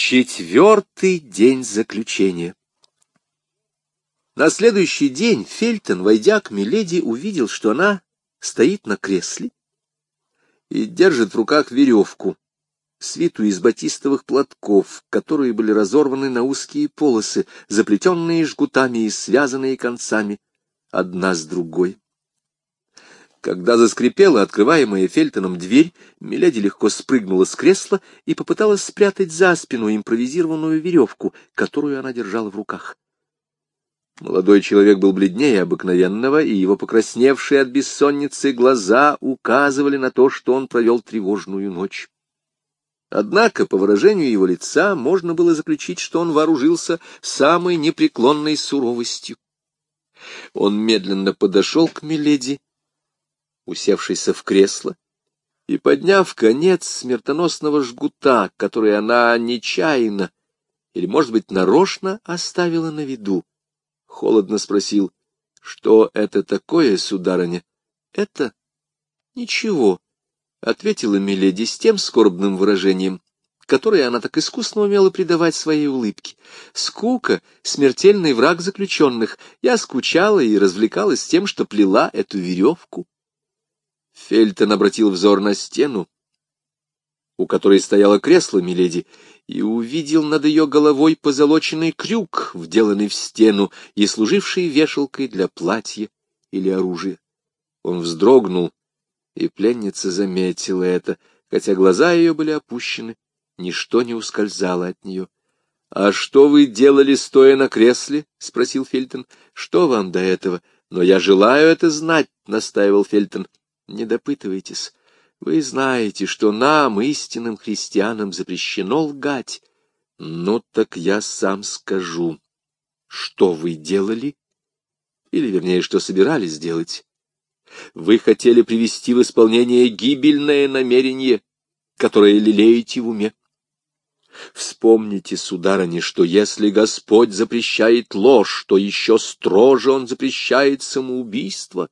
4-й день заключения. На следующий день Фельтон, войдя к миледи, увидел, что она стоит на кресле и держит в руках веревку, свитую из батистовых платков, которые были разорваны на узкие полосы, заплетенные жгутами и связанные концами одна с другой. Когда заскрипела открываемая Фельтоном дверь, миледи легко спрыгнула с кресла и попыталась спрятать за спину импровизированную веревку, которую она держала в руках. Молодой человек был бледнее обыкновенного, и его покрасневшие от бессонницы глаза указывали на то, что он провел тревожную ночь. Однако, по выражению его лица, можно было заключить, что он вооружился самой непреклонной суровостью. Он медленно подошел к миледи, усевшейся в кресло, и, подняв конец смертоносного жгута, который она нечаянно или, может быть, нарочно оставила на виду, холодно спросил: «Что это такое, сударыня?» «Это ничего», — ответила миледи с тем скорбным выражением, которое она так искусно умела придавать своей улыбке. «Скука — смертельный враг заключенных. Я скучала и развлекалась тем, что плела эту веревку». Фельтон обратил взор на стену, у которой стояло кресло миледи, и увидел над ее головой позолоченный крюк, вделанный в стену и служивший вешалкой для платья или оружия. Он вздрогнул, и пленница заметила это, хотя глаза ее были опущены, ничто не ускользало от нее. — А что вы делали, стоя на кресле? — спросил Фельтон. — Что вам до этого? Но я желаю это знать, — настаивал Фельтон. — Не допытывайтесь. Вы знаете, что нам, истинным христианам, запрещено лгать. Ну, так я сам скажу. Что вы делали? Или, вернее, что собирались делать? Вы хотели привести в исполнение гибельное намерение, которое лелеете в уме. Вспомните, сударыня, что если Господь запрещает ложь, то еще строже Он запрещает самоубийство.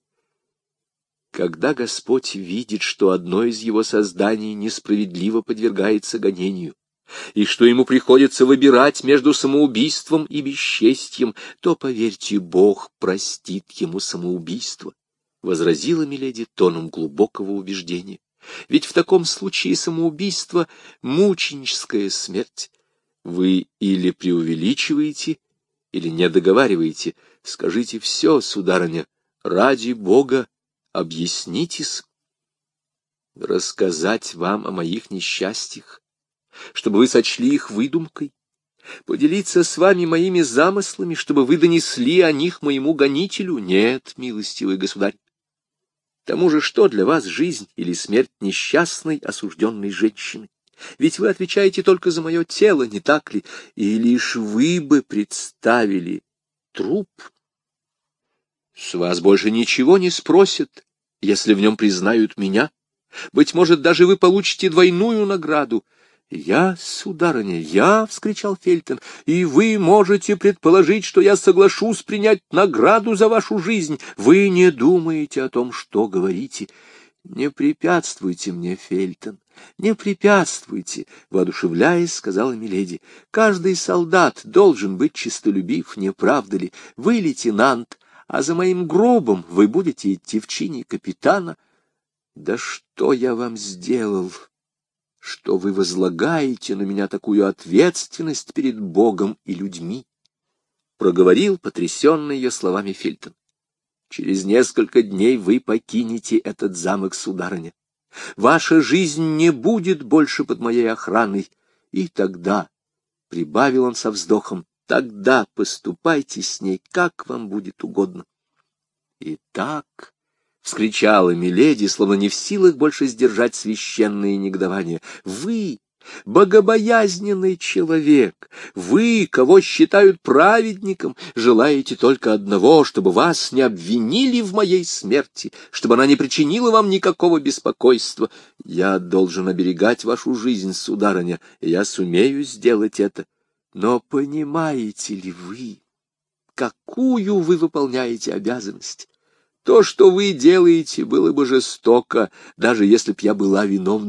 Когда Господь видит, что одно из Его созданий несправедливо подвергается гонению, и что Ему приходится выбирать между самоубийством и бесчестьем, то, поверьте, Бог простит Ему самоубийство, — возразила миледи тоном глубокого убеждения. Ведь в таком случае самоубийство — мученическая смерть. Вы или преувеличиваете, или не договариваете. Скажите все, сударыня, ради Бога. Объяснитесь. Рассказать вам о моих несчастьях, чтобы вы сочли их выдумкой, поделиться с вами моими замыслами, чтобы вы донесли о них моему гонителю? Нет, милостивый государь. К тому же, что для вас жизнь или смерть несчастной, осужденной женщины? Ведь вы отвечаете только за мое тело, не так ли? И лишь вы бы представили труп. С вас больше ничего не спросят, если в нем признают меня. Быть может, даже вы получите двойную награду. — Я, сударыня, я, — вскричал Фельтон, — и вы можете предположить, что я соглашусь принять награду за вашу жизнь. Вы не думаете о том, что говорите. Не препятствуйте мне, Фельтон, не препятствуйте, — воодушевляясь, сказала миледи. Каждый солдат должен быть честолюбив, не правда ли? Вы лейтенант, а за моим гробом вы будете идти в чине капитана. Да что я вам сделал, что вы возлагаете на меня такую ответственность перед Богом и людьми? Проговорил потрясенный ее словами Фельтон. Через несколько дней вы покинете этот замок, сударыня. Ваша жизнь не будет больше под моей охраной. И тогда, — прибавил он со вздохом, — тогда поступайте с ней, как вам будет угодно. — Итак, — вскричала миледи, словно не в силах больше сдержать священное негодование, — вы, богобоязненный человек, вы, кого считают праведником, желаете только одного, чтобы вас не обвинили в моей смерти, чтобы она не причинила вам никакого беспокойства. Я должен оберегать вашу жизнь, сударыня, и я сумею сделать это. Но понимаете ли вы, какую вы выполняете обязанность? То, что вы делаете, было бы жестоко, даже если б я была виновна.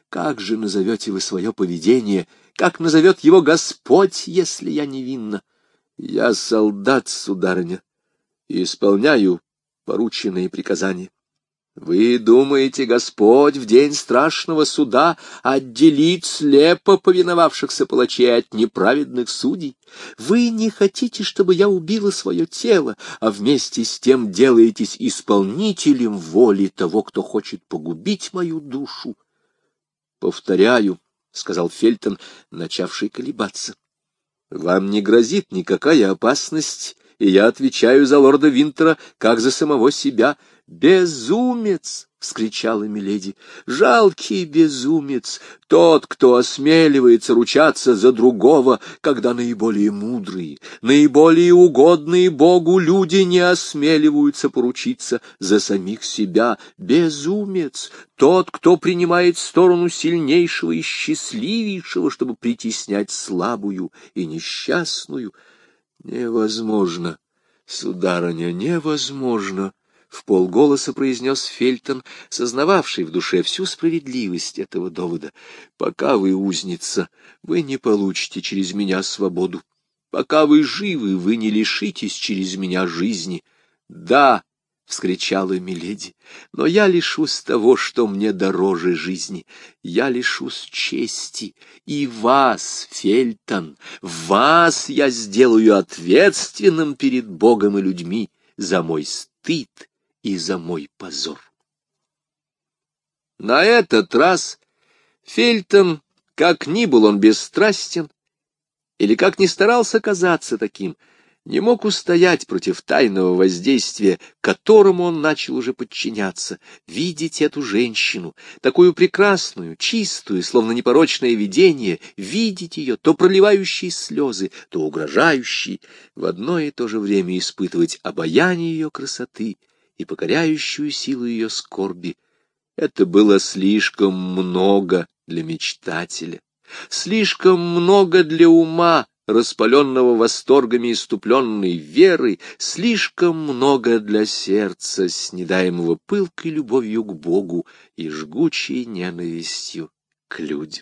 Как же назовете вы свое поведение? Как назовет его Господь, если я невинна? Я солдат, сударыня, и исполняю порученные приказания. Вы думаете, Господь в день страшного суда отделит слепо повиновавшихся палачей от неправедных судей? Вы не хотите, чтобы я убила свое тело, а вместе с тем делаетесь исполнителем воли того, кто хочет погубить мою душу. Повторяю, — сказал Фельтон, начавший колебаться, — вам не грозит никакая опасность, и я отвечаю за лорда Винтера, как за самого себя. «Безумец!» — вскричала миледи. «Жалкий безумец! Тот, кто осмеливается ручаться за другого, когда наиболее мудрые, наиболее угодные Богу люди не осмеливаются поручиться за самих себя. Безумец! Тот, кто принимает сторону сильнейшего и счастливейшего, чтобы притеснять слабую и несчастную. Невозможно, сударыня, невозможно!» — вполголоса произнес Фельтон, сознававший в душе всю справедливость этого довода. «Пока вы узница, вы не получите через меня свободу. Пока вы живы, вы не лишитесь через меня жизни. Да, — вскричала миледи, — но я лишусь того, что мне дороже жизни. Я лишусь чести. И вас, Фельтон, вас я сделаю ответственным перед Богом и людьми за мой стыд и за мой позор». На этот раз Фельтон, как ни был он бесстрастен, или как ни старался казаться таким, не мог устоять против тайного воздействия, которому он начал уже подчиняться, видеть эту женщину, такую прекрасную, чистую, словно непорочное видение, видеть ее, то проливающие слезы, то угрожающие, в одно и то же время испытывать обаяние ее красоты и покоряющую силу ее скорби. Это было слишком много для мечтателя, слишком много для ума, распаленного восторгами иступленной веры, слишком много для сердца, снедаемого пылкой любовью к Богу и жгучей ненавистью к людям.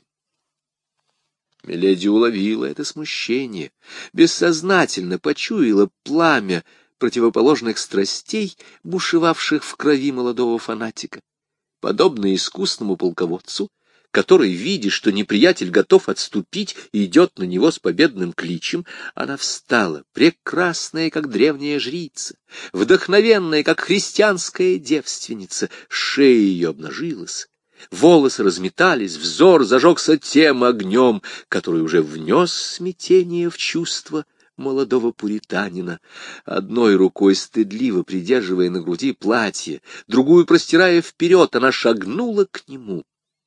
Миледи уловила это смущение, бессознательно почуяла пламя противоположных страстей, бушевавших в крови молодого фанатика. Подобно искусному полководцу, который, видя, что неприятель готов отступить, и идет на него с победным кличем, она встала, прекрасная, как древняя жрица, вдохновенная, как христианская девственница, шея ее обнажилась, волосы разметались, взор зажегся тем огнем, который уже внес смятение в чувство молодого пуританина. Одной рукой стыдливо придерживая на груди платье, другую простирая вперед, она шагнула к нему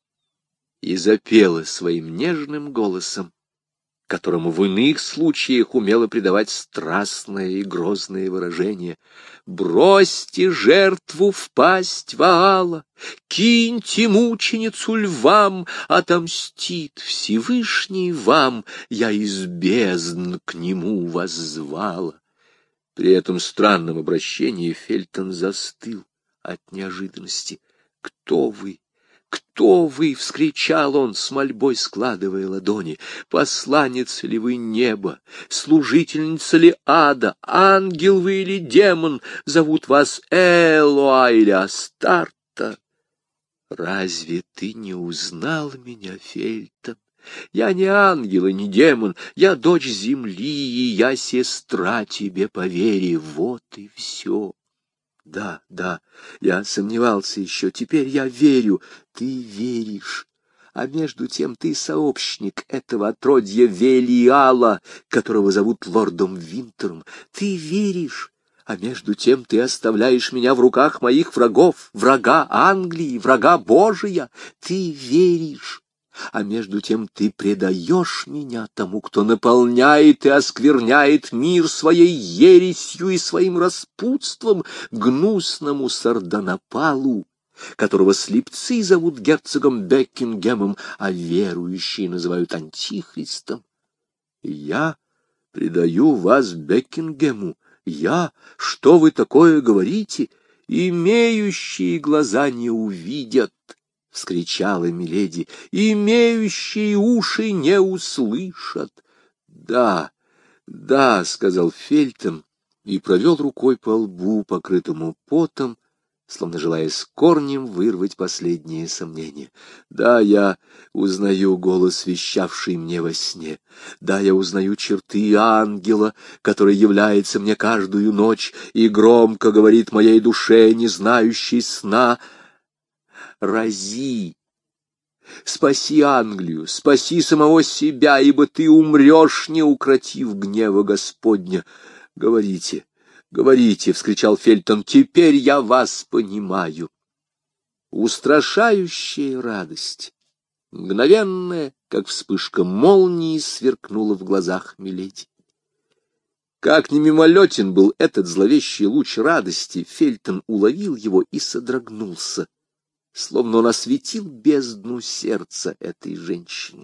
и запела своим нежным голосом, которому в иных случаях умела придавать страстное и грозное выражение: «Бросьте жертву в пасть Ваала, киньте мученицу львам, отомстит Всевышний вам, я из бездн к нему воззвала». При этом странном обращении Фельтон застыл от неожиданности. «Кто вы? «Кто вы?» — вскричал он, с мольбой складывая ладони. «Посланница ли вы неба? Служительница ли ада? Ангел вы или демон? Зовут вас Элоа или Астарта? Разве ты не узнал меня, Фельтон? Я не ангел и не демон, я дочь земли, и я сестра тебе по вере, вот и все». Да, я сомневался еще, теперь я верю. Ты веришь, а между тем ты сообщник этого отродья Велиала, которого зовут лордом Винтером. Ты веришь, а между тем ты оставляешь меня в руках моих врагов, врага Англии, врага Божия. Ты веришь, а между тем ты предаешь меня тому, кто наполняет и оскверняет мир своей ересью и своим распутством, гнусному Сардонапалу, которого слепцы зовут герцогом Бекингемом, а верующие называют антихристом. Я предаю вас Бекингему. Я? Что вы такое говорите? Имеющие глаза не увидят, — вскричала миледи, — имеющие уши не услышат. — Да, да, — сказал Фельтон и провел рукой по лбу, покрытому потом, словно желая с корнем вырвать последние сомнения. Да, я узнаю голос, вещавший мне во сне. Да, я узнаю черты ангела, который является мне каждую ночь и громко говорит моей душе, не знающей сна: «Рази! Спаси Англию, спаси самого себя, ибо ты умрешь, не укротив гнева Господня». «Говорите, говорите!» — вскричал Фельтон. «Теперь я вас понимаю». Устрашающая радость, мгновенная, как вспышка молнии, сверкнула в глазах миледи. Как ни мимолетен был этот зловещий луч радости, Фельтон уловил его и содрогнулся, словно он осветил бездну сердца этой женщины.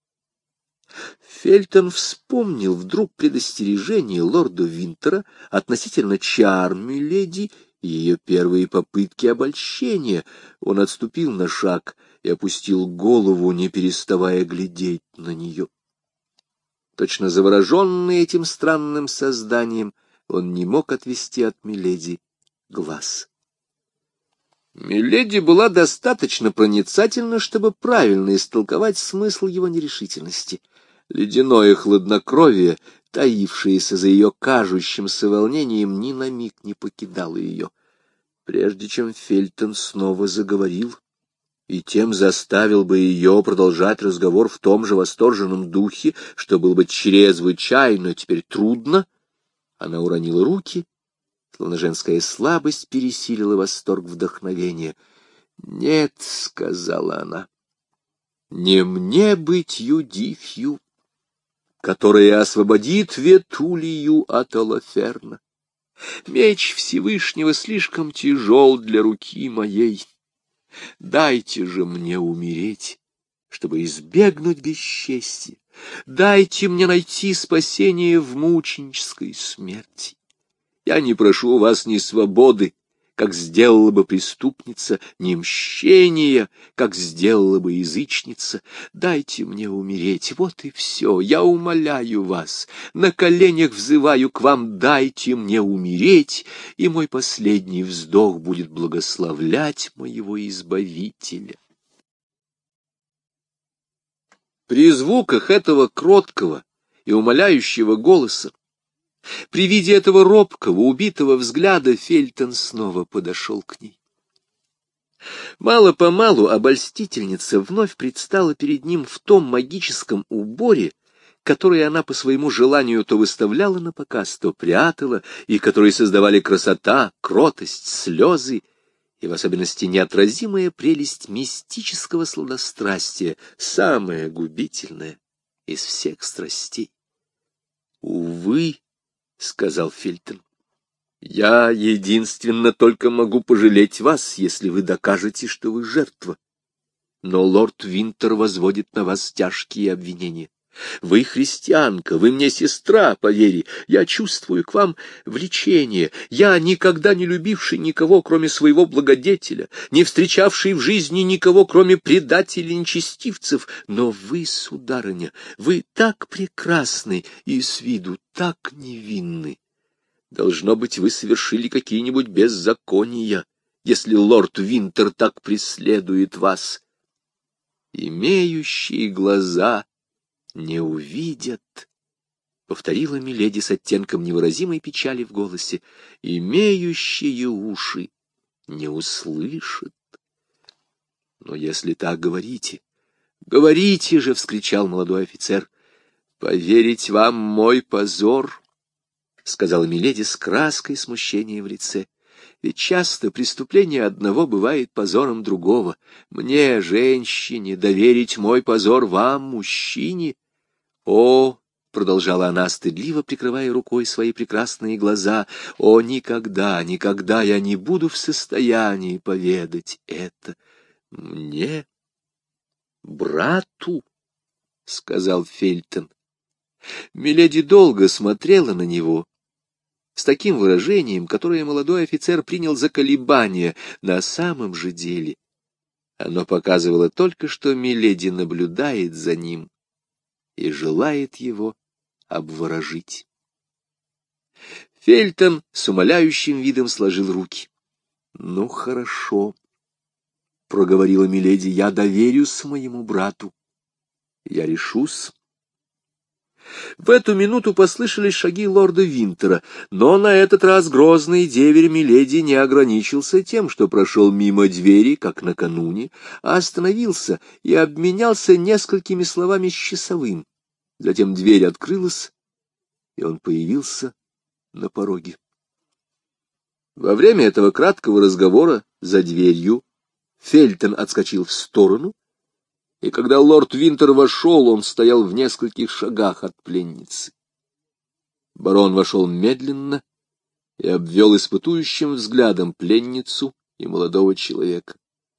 Фельтон вспомнил вдруг предостережение лорда Винтера относительно чар миледи и ее первые попытки обольщения. Он отступил на шаг и опустил голову, не переставая глядеть на нее. Точно завороженный этим странным созданием, он не мог отвести от миледи глаз. Миледи была достаточно проницательна, чтобы правильно истолковать смысл его нерешительности. Ледяное хладнокровие, таившееся за ее кажущимся волнением, ни на миг не покидало ее. Прежде чем Фельтон снова заговорил, и тем заставил бы ее продолжать разговор в том же восторженном духе, что было бы чрезвычайно теперь трудно, она уронила руки, словно женская слабость пересилила восторг вдохновения. «Нет», — сказала она, — «не мне быть Юдифью, которая освободит Ветулию от Олоферна. Меч Всевышнего слишком тяжел для руки моей. Дайте же мне умереть, чтобы избегнуть бесчестия. Дайте мне найти спасение в мученической смерти. Я не прошу у вас ни свободы, как сделала бы преступница, ни мщения, как сделала бы язычница. Дайте мне умереть, вот и все. Я умоляю вас, на коленях взываю к вам, дайте мне умереть, и мой последний вздох будет благословлять моего Избавителя. При звуках этого кроткого и умоляющего голоса, при виде этого робкого, убитого взгляда, Фельтон снова подошел к ней. Мало-помалу обольстительница вновь предстала перед ним в том магическом уборе, который она по своему желанию то выставляла на показ, то прятала, и которые создавали красота, кротость, слезы, и в особенности неотразимая прелесть мистического сладострастия, самая губительная из всех страстей. «Увы», — сказал Фельтон, — «я единственно только могу пожалеть вас, если вы докажете, что вы жертва. Но лорд Винтер возводит на вас тяжкие обвинения. Вы христианка, вы мне сестра по вере, я чувствую к вам влечение. Я, никогда не любивший никого, кроме своего благодетеля, не встречавший в жизни никого, кроме предателей и нечестивцев. Но вы, сударыня, вы так прекрасны и с виду так невинны. Должно быть, вы совершили какие-нибудь беззакония, если лорд Винтер так преследует вас. Имеющие глаза не увидят, — повторила миледи с оттенком невыразимой печали в голосе, — имеющие уши не услышат. Но если так говорите, говорите же, — вскричал молодой офицер, — поверить вам мой позор, — сказала миледи с краской смущения в лице. Ведь часто преступление одного бывает позором другого. Мне, женщине, доверить мой позор вам, мужчине? О, — продолжала она, стыдливо прикрывая рукой свои прекрасные глаза, — о, никогда, никогда я не буду в состоянии поведать это. Мне, брату, — сказал Фельтон. Миледи долго смотрела на него, с таким выражением, которое молодой офицер принял за колебание. На самом же деле Оно показывало только, что миледи наблюдает за ним и желает его обворожить. Фельтон с умоляющим видом сложил руки. — Ну, хорошо, — проговорила миледи, — я доверюсь моему брату. Я решусь. В эту минуту послышались шаги лорда Винтера, но на этот раз грозный деверь миледи не ограничился тем, что прошел мимо двери, как накануне, а остановился и обменялся несколькими словами с часовым. Затем дверь открылась, и он появился на пороге. Во время этого краткого разговора за дверью Фельтон отскочил в сторону, и когда лорд Винтер вошел, он стоял в нескольких шагах от пленницы. Барон вошел медленно и обвел испытующим взглядом пленницу и молодого человека.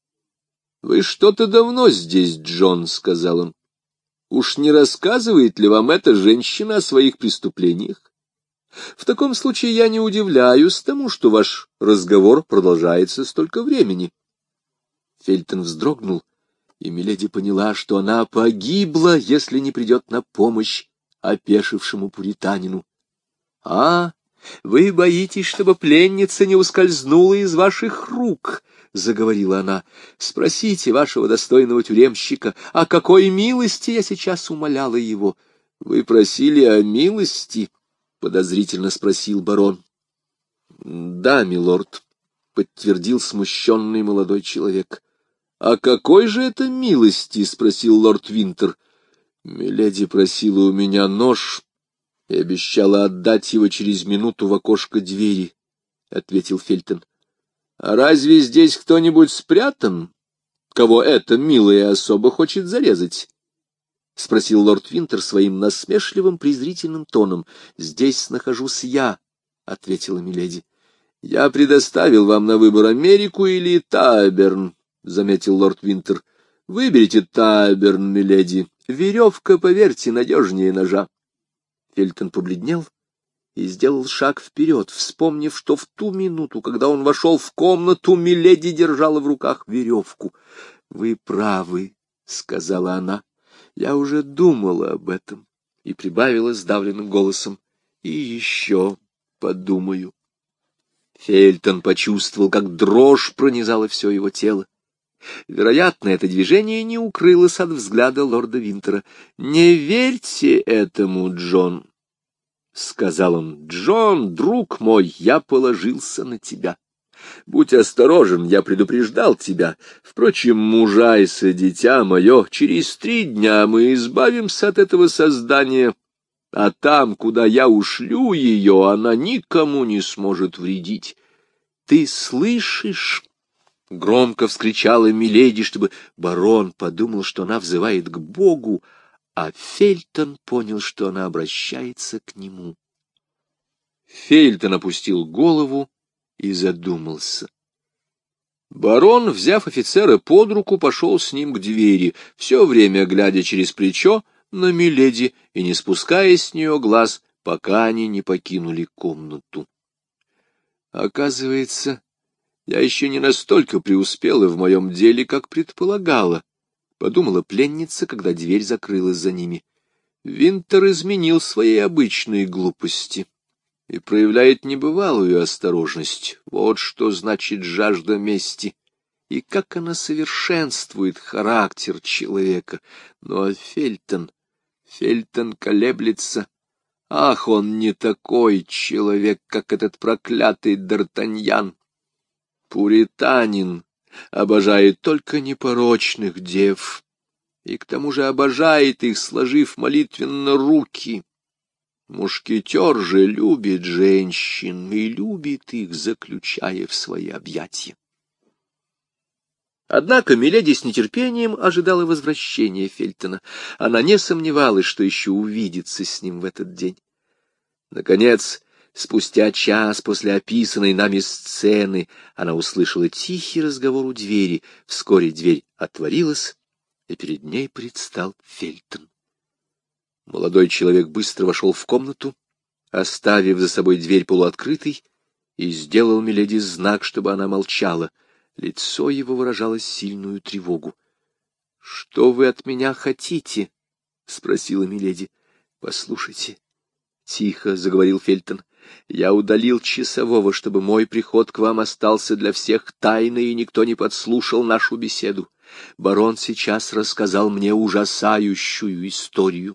— Вы что-то давно здесь, Джон, — сказал он. — Уж не рассказывает ли вам эта женщина о своих преступлениях? В таком случае я не удивляюсь тому, что ваш разговор продолжается столько времени. Фельтон вздрогнул, и миледи поняла, что она погибла, если не придет на помощь опешившему пуританину. — А, вы боитесь, чтобы пленница не ускользнула из ваших рук, — заговорила она. — Спросите вашего достойного тюремщика, о какой милости я сейчас умоляла его. — Вы просили о милости? — подозрительно спросил барон. — Да, милорд, — подтвердил смущенный молодой человек. — «О какой же это милости?» — спросил лорд Винтер. — Миледи просила у меня нож и обещала отдать его через минуту в окошко двери, — ответил Фельтон. — А разве здесь кто-нибудь спрятан, кого эта милая особа хочет зарезать? — спросил лорд Винтер своим насмешливым презрительным тоном. — Здесь нахожусь я, — ответила миледи. — Я предоставил вам на выбор Америку или Тайберн, — заметил лорд Винтер. — Выберите Тайберн, миледи. Веревка, поверьте, надежнее ножа. Фельтон побледнел и сделал шаг вперед, вспомнив, что в ту минуту, когда он вошел в комнату, миледи держала в руках веревку. — Вы правы, — сказала она. — Я уже думала об этом. И прибавила сдавленным голосом. — И еще подумаю. Фельтон почувствовал, как дрожь пронизала все его тело. Вероятно, это движение не укрылось от взгляда лорда Винтера. — Не верьте этому, Джон, — сказал он. — Джон, друг мой, я положился на тебя. Будь осторожен, я предупреждал тебя. Впрочем, мужайся, дитя мое, через 3 дня мы избавимся от этого создания, а там, куда я ушлю ее, она никому не сможет вредить. Ты слышишь? — громко вскричала миледи, чтобы барон подумал, что она взывает к Богу, а Фельтон понял, что она обращается к нему. Фельтон опустил голову и задумался. Барон, взяв офицера под руку, пошел с ним к двери, все время глядя через плечо на миледи и не спуская с нее глаз, пока они не покинули комнату. Оказывается, я еще не настолько преуспела в моем деле, как предполагала, — подумала пленница, когда дверь закрылась за ними. Винтер изменил своей обычной глупости и проявляет небывалую осторожность. Вот что значит жажда мести, и как она совершенствует характер человека. Но Фельтон колеблется. Ах, он не такой человек, как этот проклятый Д'Артаньян. Пуританин обожает только непорочных дев, и к тому же обожает их, сложив молитвенно руки. Мушкетер же любит женщин и любит их, заключая в свои объятия. Однако миледи с нетерпением ожидала возвращения Фельтона. Она не сомневалась, что еще увидится с ним в этот день. Наконец, спустя час после описанной нами сцены, она услышала тихий разговор у двери. Вскоре дверь отворилась, и перед ней предстал Фельтон. Молодой человек быстро вошел в комнату, оставив за собой дверь полуоткрытой, и сделал миледи знак, чтобы она молчала. Лицо его выражало сильную тревогу. — Что вы от меня хотите? — спросила миледи. — Послушайте, — тихо заговорил Фельтон, — я удалил часового, чтобы мой приход к вам остался для всех тайной, и никто не подслушал нашу беседу. Барон сейчас рассказал мне ужасающую историю.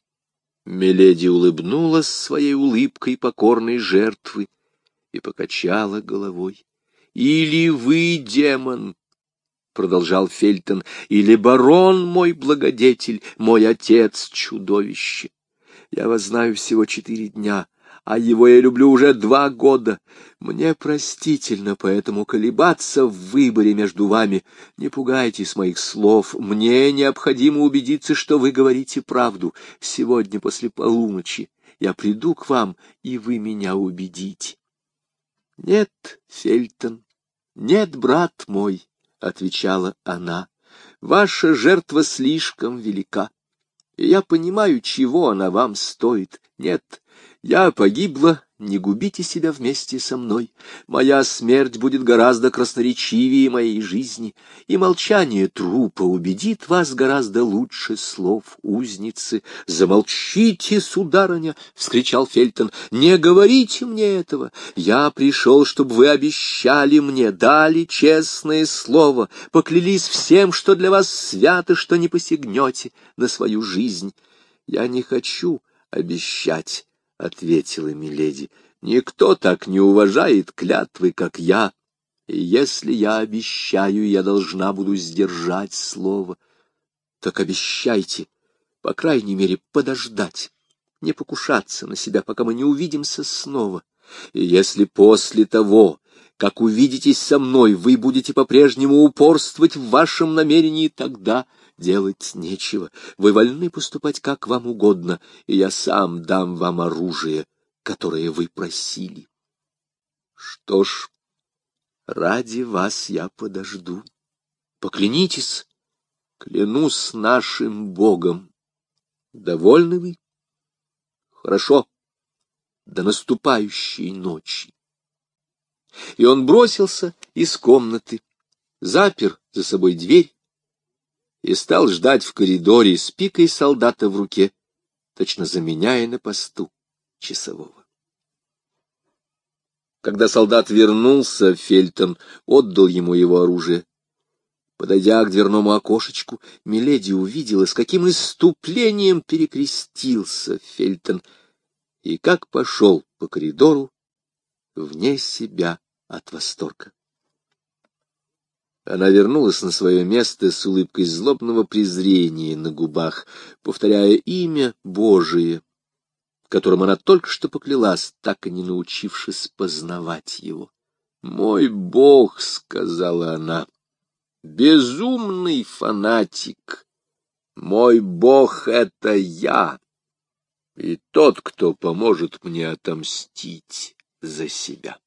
Миледи улыбнулась своей улыбкой покорной жертвы и покачала головой. — Или вы, демон, — продолжал Фельтон, — или барон мой благодетель, мой отец чудовище. Я вас знаю всего 4 дня, а его я люблю уже 2 года. Мне простительно поэтому колебаться в выборе между вами. Не пугайтесь моих слов. Мне необходимо убедиться, что вы говорите правду. Сегодня после полуночи я приду к вам, и вы меня убедите. — Нет, Фельтон, нет, брат мой, — отвечала она, — ваша жертва слишком велика. И я понимаю, чего она вам стоит. Нет, я погибла, не губите себя вместе со мной. Моя смерть будет гораздо красноречивее моей жизни, и молчание трупа убедит вас гораздо лучше слов узницы. — Замолчите, сударыня! — вскричал Фельтон. — Не говорите мне этого! Я пришел, чтобы вы обещали мне, дали честное слово, поклялись всем, что для вас свято, что не посягнете на свою жизнь. — Я не хочу обещать, — ответила миледи. — Никто так не уважает клятвы, как я. И если я обещаю, я должна буду сдержать слово. Так обещайте, по крайней мере, подождать, не покушаться на себя, пока мы не увидимся снова. И если после того, как увидитесь со мной, вы будете по-прежнему упорствовать в вашем намерении, тогда делать нечего. Вы вольны поступать как вам угодно, и я сам дам вам оружие, которое вы просили. Что ж, ради вас я подожду. Поклянитесь. Клянусь нашим Богом. Довольны вы? Хорошо. До наступающей ночи. И он бросился из комнаты, запер за собой дверь и стал ждать в коридоре с пикой солдата в руке, точно заменяя на посту часового. Когда солдат вернулся, Фельтон отдал ему его оружие. Подойдя к дверному окошечку, миледи увидела, с каким исступлением перекрестился Фельтон и как пошел по коридору вне себя от восторга. Она вернулась на свое место с улыбкой злобного презрения на губах, повторяя имя Божие, которым она только что поклялась, так и не научившись познавать его. «Мой Бог», — сказала она, — «безумный фанатик, мой Бог — это я, и тот, кто поможет мне отомстить за себя».